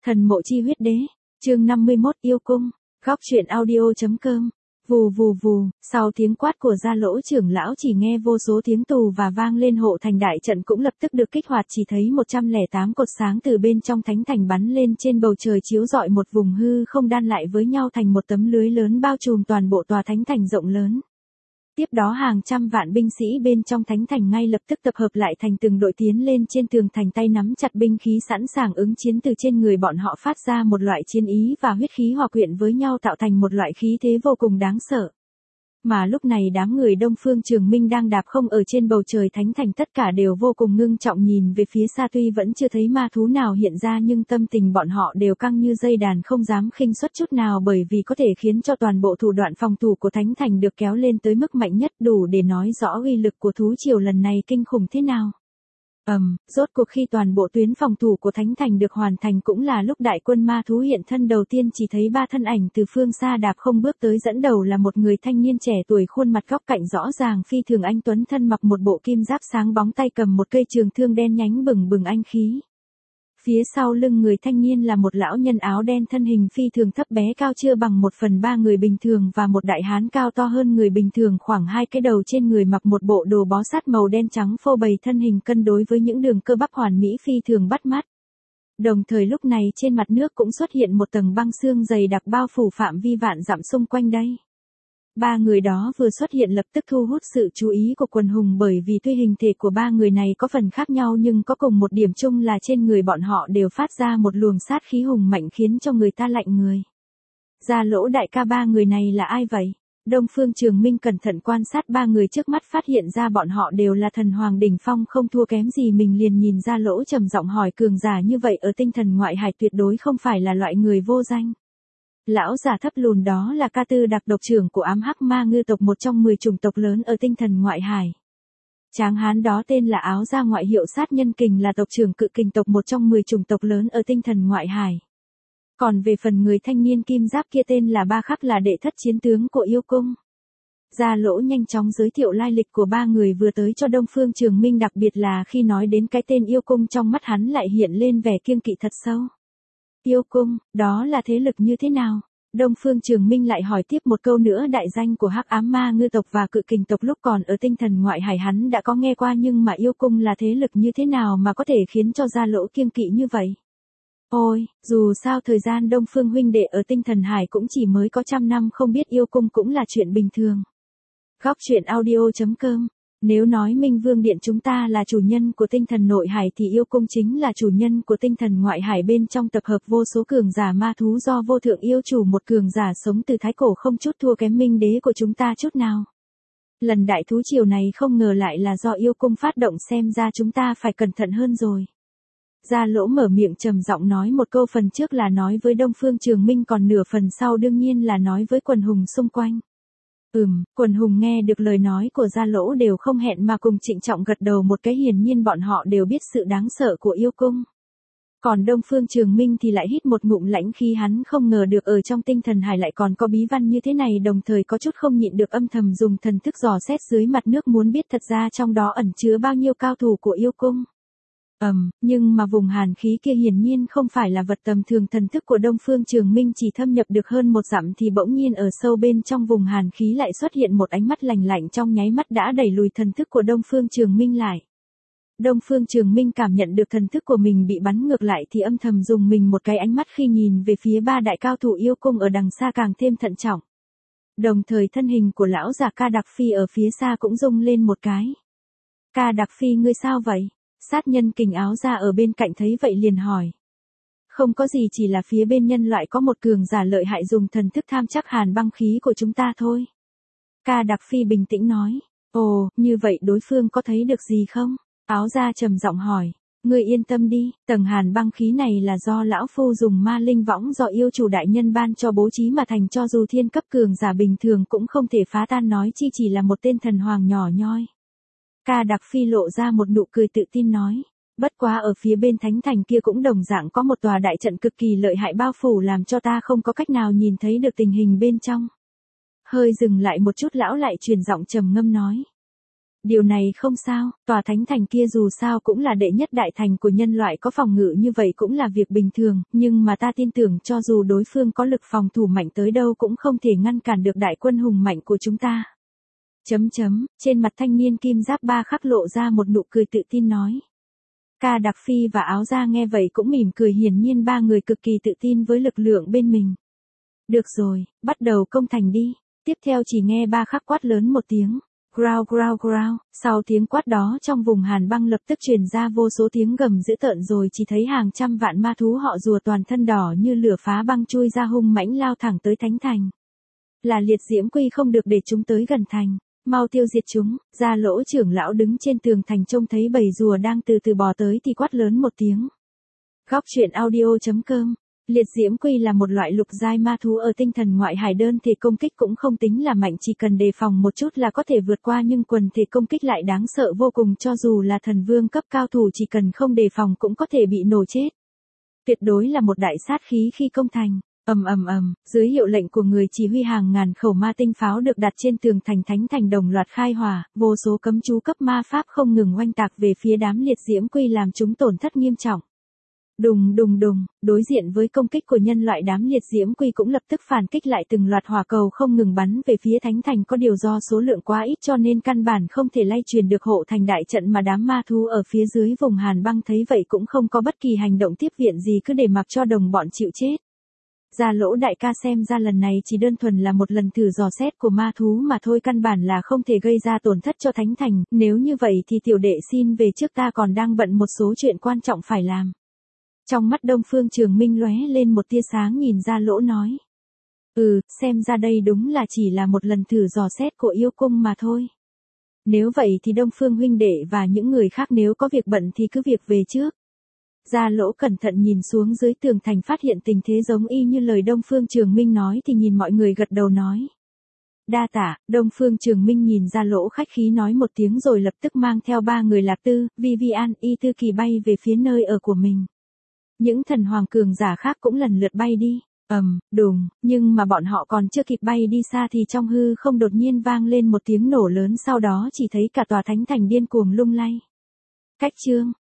Thần mộ chi huyết đế, chương 51 yêu cung, góc truyện audio.com. Vù vù vù, sau tiếng quát của gia lỗ trưởng lão chỉ nghe vô số tiếng tù và vang lên, hộ thành đại trận cũng lập tức được kích hoạt, chỉ thấy 108 cột sáng từ bên trong thánh thành bắn lên trên bầu trời, chiếu rọi một vùng hư không đan lại với nhau thành một tấm lưới lớn bao trùm toàn bộ tòa thánh thành rộng lớn. Tiếp đó hàng trăm vạn binh sĩ bên trong thánh thành ngay lập tức tập hợp lại thành từng đội tiến lên trên tường thành, tay nắm chặt binh khí sẵn sàng ứng chiến. Từ trên người bọn họ phát ra một loại chiến ý và huyết khí hòa quyện với nhau tạo thành một loại khí thế vô cùng đáng sợ. Mà lúc này đám người Đông Phương Trường Minh đang đạp không ở trên bầu trời thánh thành, tất cả đều vô cùng ngưng trọng nhìn về phía xa, tuy vẫn chưa thấy ma thú nào hiện ra nhưng tâm tình bọn họ đều căng như dây đàn, không dám khinh suất chút nào, bởi vì có thể khiến cho toàn bộ thủ đoạn phòng thủ của thánh thành được kéo lên tới mức mạnh nhất, đủ để nói rõ uy lực của thú triều lần này kinh khủng thế nào. Rốt cuộc khi toàn bộ tuyến phòng thủ của thánh thành được hoàn thành cũng là lúc đại quân ma thú hiện thân đầu tiên, chỉ thấy ba thân ảnh từ phương xa đạp không bước tới, dẫn đầu là một người thanh niên trẻ tuổi, khuôn mặt góc cạnh rõ ràng phi thường anh tuấn, thân mặc một bộ kim giáp sáng bóng, tay cầm một cây trường thương đen nhánh bừng bừng anh khí. Phía sau lưng người thanh niên là một lão nhân áo đen, thân hình phi thường thấp bé, cao chưa bằng 1/3 người bình thường, và một đại hán cao to hơn người bình thường khoảng 2 cái đầu, trên người mặc một bộ đồ bó sát màu đen trắng phô bày, thân hình cân đối với những đường cơ bắp hoàn mỹ phi thường bắt mắt. Đồng thời lúc này trên mặt nước cũng xuất hiện một tầng băng sương dày đặc bao phủ phạm vi vạn dặm xung quanh đây. Ba người đó vừa xuất hiện lập tức thu hút sự chú ý của quần hùng, bởi vì tuy hình thể của ba người này có phần khác nhau nhưng có cùng một điểm chung là trên người bọn họ đều phát ra một luồng sát khí hùng mạnh khiến cho người ta lạnh người. Gia lỗ đại ca, ba người này là ai vậy? Đông Phương Trường Minh cẩn thận quan sát ba người trước mắt, phát hiện ra bọn họ đều là thần hoàng đỉnh phong, không thua kém gì mình, liền nhìn Gia lỗ trầm giọng hỏi, cường giả như vậy ở tinh thần ngoại hải tuyệt đối không phải là loại người vô danh. Lão giả thấp lùn đó là Ca Tư Đặc, độc trưởng của ám hắc ma ngư tộc, một trong 10 chủng tộc lớn ở tinh thần ngoại hải. Tráng hán đó tên là Áo Gia, ngoại hiệu Sát Nhân Kình, là tộc trưởng Cự Kình tộc, một trong 10 chủng tộc lớn ở tinh thần ngoại hải. Còn về phần người thanh niên kim giáp kia tên là Ba Khắc, là đệ thất chiến tướng của yêu cung. Gia lỗ nhanh chóng giới thiệu lai lịch của ba người vừa tới cho Đông Phương Trường Minh, đặc biệt là khi nói đến cái tên yêu cung, trong mắt hắn lại hiện lên vẻ kiêng kỵ thật sâu. Yêu cung, đó là thế lực như thế nào? Đông Phương Trường Minh lại hỏi tiếp một câu nữa, đại danh của hắc ám ma ngư tộc và Cự Kình tộc lúc còn ở tinh thần ngoại hải hắn đã có nghe qua, nhưng mà yêu cung là thế lực như thế nào mà có thể khiến cho Gia lỗ kiêng kỵ như vậy? Ôi, dù sao thời gian Đông Phương huynh đệ ở tinh thần hải cũng chỉ mới có 100 năm, không biết yêu cung cũng là chuyện bình thường. Góc truyện audio.com. Nếu nói Minh Vương Điện chúng ta là chủ nhân của tinh thần nội hải thì yêu cung chính là chủ nhân của tinh thần ngoại hải, bên trong tập hợp vô số cường giả ma thú do vô thượng yêu chủ, một cường giả sống từ thái cổ, không chút thua kém Minh đế của chúng ta chút nào. Lần đại thú triều này không ngờ lại là do yêu cung phát động, xem ra chúng ta phải cẩn thận hơn rồi. Gia lỗ mở miệng trầm giọng nói một câu, phần trước là nói với Đông Phương Trường Minh, còn nửa phần sau đương nhiên là nói với quần hùng xung quanh. Quần hùng nghe được lời nói của Gia lỗ đều không hẹn mà cùng trịnh trọng gật đầu một cái, hiển nhiên bọn họ đều biết sự đáng sợ của yêu cung. Còn Đông Phương Trường Minh thì lại hít một ngụm lãnh khí, hắn không ngờ được ở trong tinh thần hải lại còn có bí văn như thế này, đồng thời có chút không nhịn được âm thầm dùng thần thức dò xét dưới mặt nước, muốn biết thật ra trong đó ẩn chứa bao nhiêu cao thủ của yêu cung. Nhưng mà vùng hàn khí kia hiển nhiên không phải là vật tầm thường, thần thức của Đông Phương Trường Minh chỉ thâm nhập được hơn 1 dặm thì bỗng nhiên ở sâu bên trong vùng hàn khí lại xuất hiện một ánh mắt lạnh lạnh, trong nháy mắt đã đẩy lùi thần thức của Đông Phương Trường Minh lại. Đông Phương Trường Minh cảm nhận được thần thức của mình bị bắn ngược lại thì âm thầm dùng mình một cái, ánh mắt khi nhìn về phía ba đại cao thủ yêu cung ở đằng xa càng thêm thận trọng. Đồng thời thân hình của lão già Ca Đặc Phi ở phía xa cũng rung lên một cái. Ca Đặc Phi, ngươi sao vậy? Sát Nhân Kình Áo Gia ở bên cạnh thấy vậy liền hỏi. Không có gì, chỉ là phía bên nhân loại có một cường giả lợi hại dùng thần thức tham chắc hàn băng khí của chúng ta thôi. Ca Đặc Phi bình tĩnh nói. Ồ, như vậy đối phương có thấy được gì không? Áo Gia trầm giọng hỏi. Ngươi yên tâm đi, tầng hàn băng khí này là do lão phu dùng ma linh võng do yêu chủ đại nhân ban cho bố trí mà thành, cho dù thiên cấp cường giả bình thường cũng không thể phá tan, nói chi chỉ là một tên thần hoàng nhỏ nhoi. Ca Đặc Phi lộ ra một nụ cười tự tin nói. Bất quá ở phía bên thánh thành kia cũng đồng dạng có một tòa đại trận cực kỳ lợi hại bao phủ, làm cho ta không có cách nào nhìn thấy được tình hình bên trong. Hơi dừng lại một chút lão lại truyền giọng trầm ngâm nói. Điều này không sao, tòa thánh thành kia dù sao cũng là đệ nhất đại thành của nhân loại, có phòng ngự như vậy cũng là việc bình thường, nhưng mà ta tin tưởng cho dù đối phương có lực phòng thủ mạnh tới đâu cũng không thể ngăn cản được đại quân hùng mạnh của chúng ta. Trên mặt thanh niên kim giáp ba khắc lộ ra một nụ cười tự tin nói. Ca Đặc Phi và Áo Da nghe vậy cũng mỉm cười, hiển nhiên ba người cực kỳ tự tin với lực lượng bên mình. Được rồi, bắt đầu công thành đi. Tiếp theo chỉ nghe ba khắc quát lớn một tiếng. Growl growl growl, sau tiếng quát đó trong vùng hàn băng lập tức truyền ra vô số tiếng gầm dữ tợn, rồi chỉ thấy hàng trăm vạn ma thú họ rùa toàn thân đỏ như lửa phá băng chui ra hung mãnh lao thẳng tới thánh thành. Là liệt diễm quy, không được để chúng tới gần thành, mau tiêu diệt chúng. Gia Lỗ trưởng lão đứng trên tường thành trông thấy bầy rùa đang từ từ bò tới thì quát lớn một tiếng. Góc truyện audio.com. Liệt diễm quy là một loại lục giai ma thú ở tinh thần ngoại hải, đơn thể công kích cũng không tính là mạnh, chỉ cần đề phòng một chút là có thể vượt qua, nhưng quần thể công kích lại đáng sợ vô cùng, cho dù là thần vương cấp cao thủ chỉ cần không đề phòng cũng có thể bị nổ chết. Tuyệt đối là một đại sát khí khi công thành. Dưới hiệu lệnh của người chỉ huy, hàng ngàn khẩu ma tinh pháo được đặt trên tường thành thánh thành đồng loạt khai hỏa, vô số cấm chú cấp ma pháp không ngừng oanh tạc về phía đám liệt diễm quy, làm chúng tổn thất nghiêm trọng. Đùng đùng đùng, đối diện với công kích của nhân loại, đám liệt diễm quy cũng lập tức phản kích lại, từng loạt hỏa cầu không ngừng bắn về phía thánh thành, có điều do số lượng quá ít cho nên căn bản không thể lay truyền được hộ thành đại trận, mà đám ma thú ở phía dưới vùng hàn băng thấy vậy cũng không có bất kỳ hành động tiếp viện gì, cứ để mặc cho đồng bọn chịu chết. Gia Lỗ đại ca, xem ra lần này chỉ đơn thuần là một lần thử dò xét của ma thú mà thôi, căn bản là không thể gây ra tổn thất cho thánh thành, nếu như vậy thì tiểu đệ xin về trước, ta còn đang bận một số chuyện quan trọng phải làm. Trong mắt Đông Phương Trường Minh lóe lên một tia sáng, nhìn Gia Lỗ nói. Xem ra đây đúng là chỉ là một lần thử dò xét của yêu cung mà thôi. Nếu vậy thì Đông Phương huynh đệ và những người khác nếu có việc bận thì cứ việc về trước. Gia Lỗ cẩn thận nhìn xuống dưới tường thành, phát hiện tình thế giống y như lời Đông Phương Trường Minh nói thì nhìn mọi người gật đầu nói. Đa tạ. Đông Phương Trường Minh nhìn Gia Lỗ khách khí nói một tiếng rồi lập tức mang theo ba người Lạc Tư, Vivian, Y Tư Kỳ bay về phía nơi ở của mình. Những thần hoàng cường giả khác cũng lần lượt bay đi. Đùng, nhưng mà bọn họ còn chưa kịp bay đi xa thì trong hư không đột nhiên vang lên một tiếng nổ lớn, sau đó chỉ thấy cả tòa thánh thành điên cuồng lung lay. Cách chương